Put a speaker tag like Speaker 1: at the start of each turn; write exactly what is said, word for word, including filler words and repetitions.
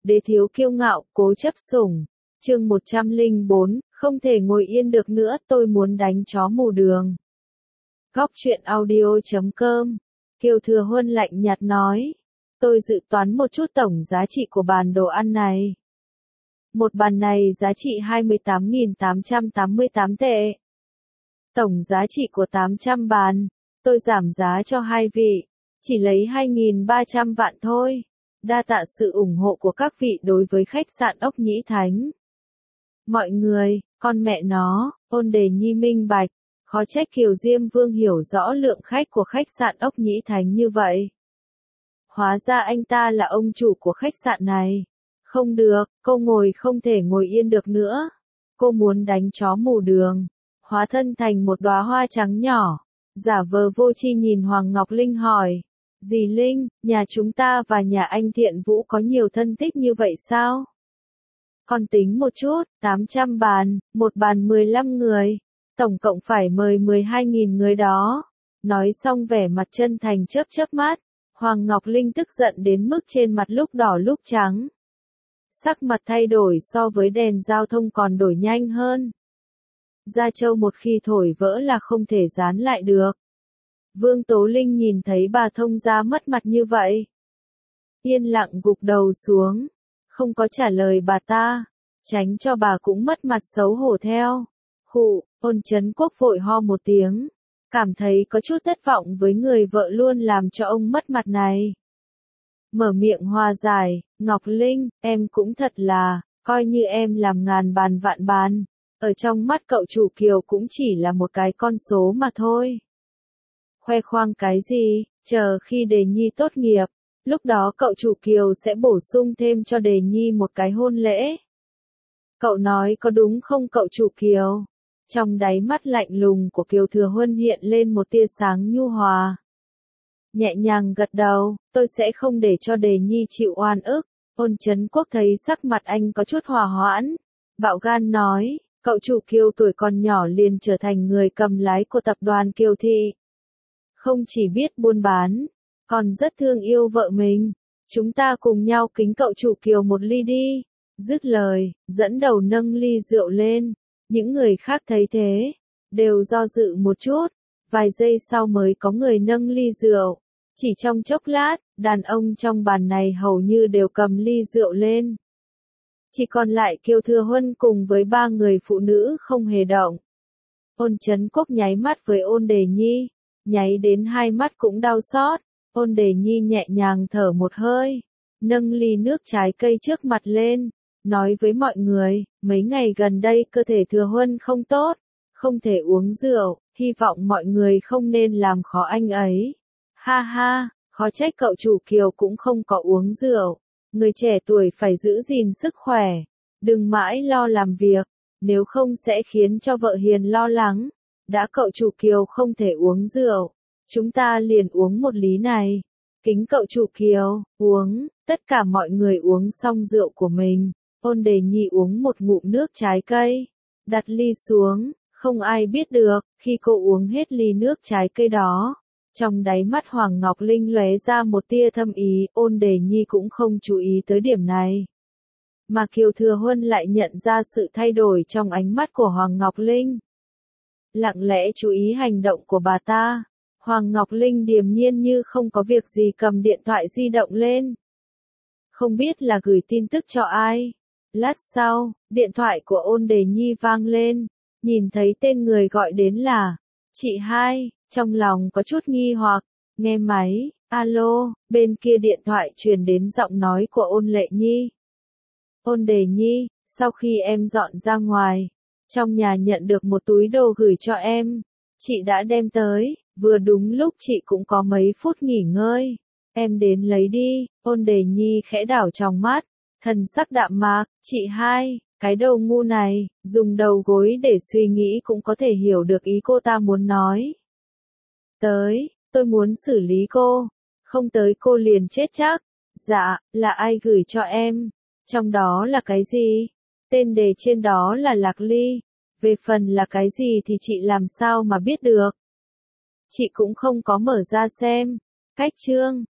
Speaker 1: đế thiếu kiêu ngạo, cố chấp sủng. Chương một trăm lẻ bốn, không thể ngồi yên được nữa, tôi muốn đánh chó mù đường. Góc truyện audio chấm com. Kiều Thừa Huân lạnh nhạt nói. Tôi dự toán một chút tổng giá trị của bàn đồ ăn này. Một bàn này giá trị hai mươi tám nghìn tám trăm tám mươi tám tệ. Tổng giá trị của tám trăm bàn, tôi giảm giá cho hai vị, chỉ lấy hai nghìn ba trăm vạn thôi. Đa tạ sự ủng hộ của các vị đối với khách sạn Ốc Nhĩ Thánh. Mọi người, con mẹ nó, Ôn Đề Nhi minh bạch, khó trách Kiều Diêm Vương hiểu rõ lượng khách của khách sạn Ốc Nhĩ Thánh như vậy. Hóa ra anh ta là ông chủ của khách sạn này. Không được, cô ngồi không thể ngồi yên được nữa. Cô muốn đánh chó mù đường, hóa thân thành một đóa hoa trắng nhỏ, giả vờ vô tri nhìn Hoàng Ngọc Linh hỏi. Dì Linh, nhà chúng ta và nhà anh Thiện Vũ có nhiều thân thích như vậy sao? Con tính một chút, tám trăm bàn, một bàn mười lăm người, tổng cộng phải mời mười hai nghìn người đó. Nói xong vẻ mặt chân thành chớp chớp mắt, Hoàng Ngọc Linh tức giận đến mức trên mặt lúc đỏ lúc trắng. Sắc mặt thay đổi so với đèn giao thông còn đổi nhanh hơn. Da trâu một khi thổi vỡ là không thể dán lại được. Vương Tố Linh nhìn thấy bà thông gia mất mặt như vậy, yên lặng gục đầu xuống, không có trả lời bà ta, tránh cho bà cũng mất mặt xấu hổ theo. Khụ, Ôn Trấn Quốc vội ho một tiếng, cảm thấy có chút thất vọng với người vợ luôn làm cho ông mất mặt này. Mở miệng hòa giải, Ngọc Linh, em cũng thật là, coi như em làm ngàn bàn vạn bàn, ở trong mắt cậu chủ Kiều cũng chỉ là một cái con số mà thôi. Khoe khoang cái gì, chờ khi Đề Nhi tốt nghiệp, lúc đó cậu chủ Kiều sẽ bổ sung thêm cho Đề Nhi một cái hôn lễ. Cậu nói có đúng không cậu chủ Kiều? Trong đáy mắt lạnh lùng của Kiều Thừa Huân hiện lên một tia sáng nhu hòa. Nhẹ nhàng gật đầu, tôi sẽ không để cho Đề Nhi chịu oan ức. Ôn Trấn Quốc thấy sắc mặt anh có chút hòa hoãn, bạo gan nói, cậu chủ Kiều tuổi còn nhỏ liền trở thành người cầm lái của tập đoàn Kiều Thị. Không chỉ biết buôn bán, còn rất thương yêu vợ mình. Chúng ta cùng nhau kính cậu chủ Kiều một ly đi. Dứt lời, dẫn đầu nâng ly rượu lên. Những người khác thấy thế, đều do dự một chút. Vài giây sau mới có người nâng ly rượu. Chỉ trong chốc lát, đàn ông trong bàn này hầu như đều cầm ly rượu lên. Chỉ còn lại Kiều Thừa Huân cùng với ba người phụ nữ không hề động. Ôn Trấn Quốc nháy mắt với Ôn Đề Nhi, nháy đến hai mắt cũng đau xót. Ôn Đề Nhi nhẹ nhàng thở một hơi, nâng ly nước trái cây trước mặt lên, nói với mọi người, mấy ngày gần đây cơ thể Thừa Huân không tốt, không thể uống rượu, hy vọng mọi người không nên làm khó anh ấy. Ha ha, khó trách cậu chủ Kiều cũng không có uống rượu. Người trẻ tuổi phải giữ gìn sức khỏe, đừng mãi lo làm việc, nếu không sẽ khiến cho vợ hiền lo lắng. Đã cậu chủ Kiều không thể uống rượu, chúng ta liền uống một lý này. Kính cậu chủ Kiều, uống, tất cả mọi người uống xong rượu của mình. Ôn Đề Nhi uống một ngụm nước trái cây, đặt ly xuống, không ai biết được, khi cô uống hết ly nước trái cây đó. Trong đáy mắt Hoàng Ngọc Linh lóe ra một tia thâm ý, Ôn Đề Nhi cũng không chú ý tới điểm này. Mà Kiều Thừa Huân lại nhận ra sự thay đổi trong ánh mắt của Hoàng Ngọc Linh. Lặng lẽ chú ý hành động của bà ta, Hoàng Ngọc Linh điềm nhiên như không có việc gì cầm điện thoại di động lên. Không biết là gửi tin tức cho ai. Lát sau, điện thoại của Ôn Đề Nhi vang lên, nhìn thấy tên người gọi đến là chị hai, trong lòng có chút nghi hoặc, nghe máy, alo, bên kia điện thoại truyền đến giọng nói của Ôn Lệ Nhi. Ôn Đề Nhi, sau khi em dọn ra ngoài, trong nhà nhận được một túi đồ gửi cho em, chị đã đem tới, vừa đúng lúc chị cũng có mấy phút nghỉ ngơi, em đến lấy đi. Ôn Đề Nhi khẽ đảo trong mắt, thần sắc đạm mạc, chị hai, cái đầu ngu này, dùng đầu gối để suy nghĩ cũng có thể hiểu được ý cô ta muốn nói. Tới, tôi muốn xử lý cô, không tới cô liền chết chắc. Dạ, là ai gửi cho em? Trong đó là cái gì? Tên đề trên đó là Lạc Ly. Về phần là cái gì thì chị làm sao mà biết được? Chị cũng không có mở ra xem. Cách chương